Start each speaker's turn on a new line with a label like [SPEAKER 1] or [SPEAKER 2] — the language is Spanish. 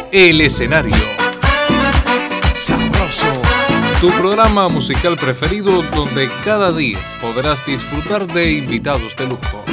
[SPEAKER 1] El Escenario.
[SPEAKER 2] Sabroso.
[SPEAKER 1] Tu programa musical preferido donde cada día podrás disfrutar de invitados de lujo.